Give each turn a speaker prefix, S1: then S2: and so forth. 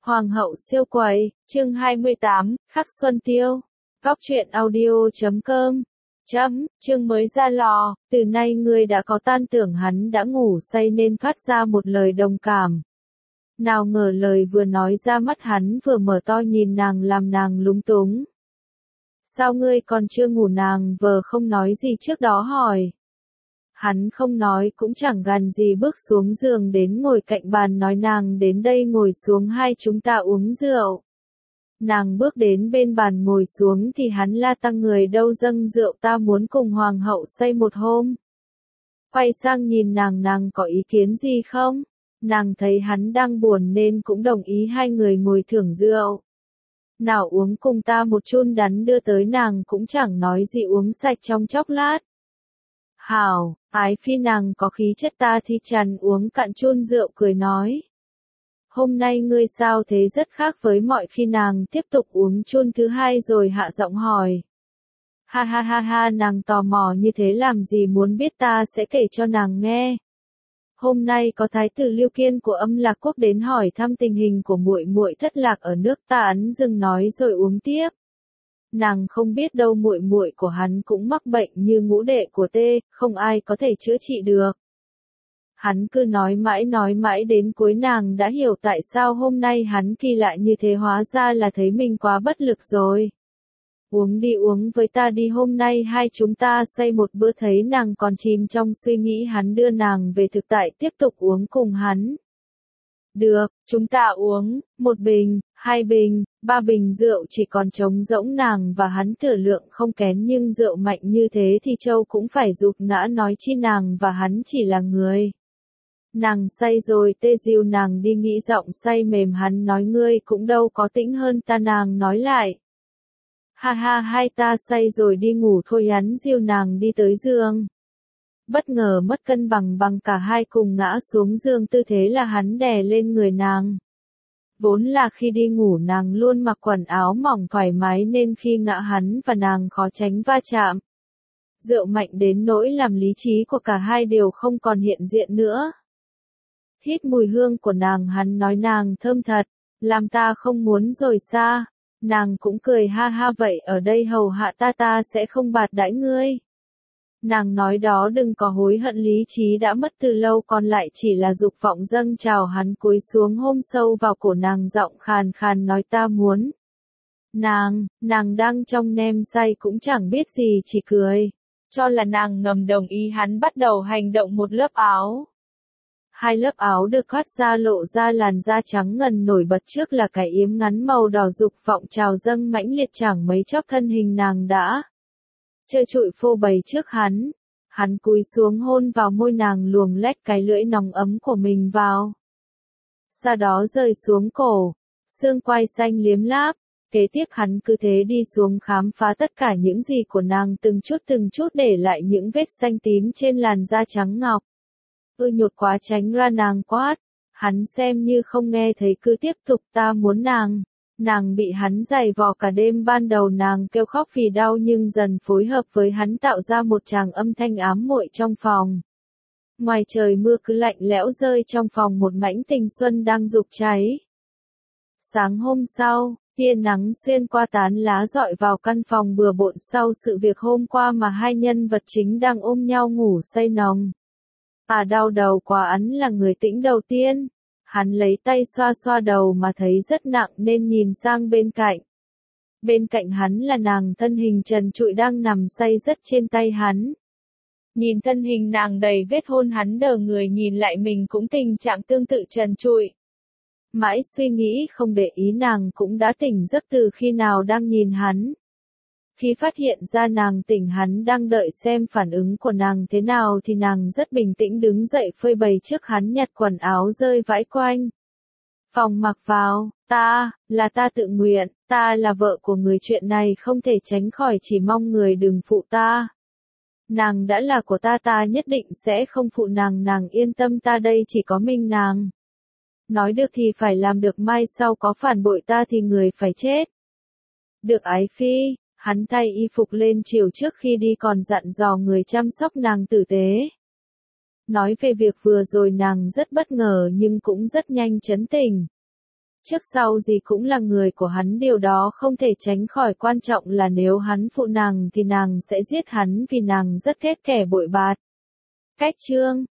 S1: Hoàng hậu siêu quầy, chương 28, khắc Xuân Tiêu. Góc truyện audio.com. Chương mới ra lò, từ nay ngươi đã có tan tưởng hắn đã ngủ say nên phát ra một lời đồng cảm. Nào ngờ lời vừa nói ra mắt hắn vừa mở to nhìn nàng làm nàng lúng túng. Sao ngươi còn chưa ngủ, nàng vờ không nói gì trước đó hỏi. Hắn không nói cũng chẳng gằn gì, bước xuống giường đến ngồi cạnh bàn nói nàng đến đây ngồi xuống, hai chúng ta uống rượu. Nàng bước đến bên bàn ngồi xuống thì hắn la tăng người đâu dâng rượu, ta muốn cùng hoàng hậu say một hôm. Quay sang nhìn nàng có ý kiến gì không? Nàng thấy hắn đang buồn nên cũng đồng ý hai người ngồi thưởng rượu. Nào uống cùng ta một chun đắn đưa tới, nàng cũng chẳng nói gì uống sạch trong chốc lát. Hảo, ái phi nàng có khí chất ta thì chằn uống cạn chun rượu cười nói. Hôm nay ngươi sao thế, rất khác với mọi khi. Nàng tiếp tục uống chun thứ hai rồi hạ giọng hỏi. Ha ha ha ha, nàng tò mò như thế làm gì, muốn biết ta sẽ kể cho nàng nghe. Hôm nay có thái tử Lưu Kiên của Âm Lạc Quốc đến hỏi thăm tình hình của muội muội thất lạc ở nước ta. Ấn dừng nói rồi uống tiếp. Nàng không biết đâu, muội muội của hắn cũng mắc bệnh như ngũ đệ của tê, không ai có thể chữa trị được. Hắn cứ nói mãi đến cuối nàng đã hiểu tại sao hôm nay hắn kỳ lạ như thế, hóa ra là thấy mình quá bất lực rồi. Uống đi, uống với ta đi, hôm nay hai chúng ta say một bữa. Thấy nàng còn chìm trong suy nghĩ, hắn đưa nàng về thực tại, tiếp tục uống cùng hắn. Được, chúng ta uống, 1 bình, 2 bình, 3 bình rượu chỉ còn trống rỗng. Nàng và hắn thừa lượng không kén, nhưng rượu mạnh như thế thì Châu cũng phải rụt ngã, nói chi nàng và hắn chỉ là người. Nàng say rồi tê dìu nàng đi, nghĩ giọng say mềm. Hắn nói ngươi cũng đâu có tĩnh hơn ta. Nàng nói lại. Ha ha, hai ta say rồi đi ngủ thôi. Hắn dìu nàng đi tới giường. Bất ngờ mất cân bằng, cả hai cùng ngã xuống giường, tư thế là hắn đè lên người nàng. Vốn là khi đi ngủ nàng luôn mặc quần áo mỏng thoải mái nên khi ngã hắn và nàng khó tránh va chạm. Rượu mạnh đến nỗi làm lý trí của cả hai đều không còn hiện diện nữa. Hít mùi hương của nàng, hắn nói nàng thơm thật, làm ta không muốn rồi xa. Nàng cũng cười ha ha, vậy ở đây hầu hạ ta sẽ không bạt đãi ngươi. Nàng nói đó đừng có hối hận, lý trí đã mất từ lâu, còn lại chỉ là dục vọng dâng trào. Hắn cúi xuống hôn sâu vào cổ nàng, giọng khàn khàn nói ta muốn. Nàng đang trong nem say cũng chẳng biết gì, chỉ cười. Cho là nàng ngầm đồng ý, hắn bắt đầu hành động. Một lớp áo. 2 lớp áo được khoác ra, lộ ra làn da trắng ngần nổi bật, trước là cái yếm ngắn màu đỏ, dục vọng trào dâng mãnh liệt, chẳng mấy chốc thân hình nàng đã trơ trụi phô bày trước hắn. Hắn cúi xuống hôn vào môi nàng, luồng lách cái lưỡi nóng ấm của mình vào. Sau đó rơi xuống cổ, xương quai xanh liếm láp. Kế tiếp hắn cứ thế đi xuống, khám phá tất cả những gì của nàng, từng chút để lại những vết xanh tím trên làn da trắng ngọc. Nhột quá, tránh ra, nàng quát. Hắn xem như không nghe thấy, cứ tiếp tục ta muốn nàng. Nàng bị hắn giày vò cả đêm, ban đầu nàng kêu khóc vì đau nhưng dần phối hợp với hắn tạo ra một tràng âm thanh ám muội trong phòng. Ngoài trời mưa cứ lạnh lẽo rơi, trong phòng một mảnh tình xuân đang rục cháy. Sáng hôm sau, tia nắng xuyên qua tán lá rọi vào căn phòng bừa bộn sau sự việc hôm qua mà hai nhân vật chính đang ôm nhau ngủ say nồng. Đau đầu quá, Ấn là người tĩnh đầu tiên. Hắn lấy tay xoa xoa đầu mà thấy rất nặng nên nhìn sang bên cạnh. Bên cạnh hắn là nàng, thân hình trần trụi đang nằm say giấc trên tay hắn. Nhìn thân hình nàng đầy vết hôn, hắn đờ người, nhìn lại mình cũng tình trạng tương tự, trần trụi. Mãi suy nghĩ không để ý, nàng cũng đã tỉnh giấc từ khi nào đang nhìn hắn. Khi phát hiện ra nàng tỉnh, hắn đang đợi xem phản ứng của nàng thế nào thì nàng rất bình tĩnh đứng dậy phơi bày trước hắn, nhặt quần áo rơi vãi quanh phòng mặc vào. Là ta tự nguyện, ta là vợ của người, chuyện này không thể tránh khỏi, chỉ mong người đừng phụ ta. Nàng đã là của ta nhất định sẽ không phụ nàng, nàng yên tâm, ta đây chỉ có mình nàng. Nói được thì phải làm được, mai sau có phản bội ta thì người phải chết. Được ái phi. Hắn thay y phục lên chiều trước khi đi, còn dặn dò người chăm sóc nàng tử tế. Nói về việc vừa rồi nàng rất bất ngờ nhưng cũng rất nhanh trấn tĩnh. Trước sau gì cũng là người của hắn, điều đó không thể tránh khỏi, quan trọng là nếu hắn phụ nàng thì nàng sẽ giết hắn vì nàng rất ghét kẻ bội bạc. Cách chương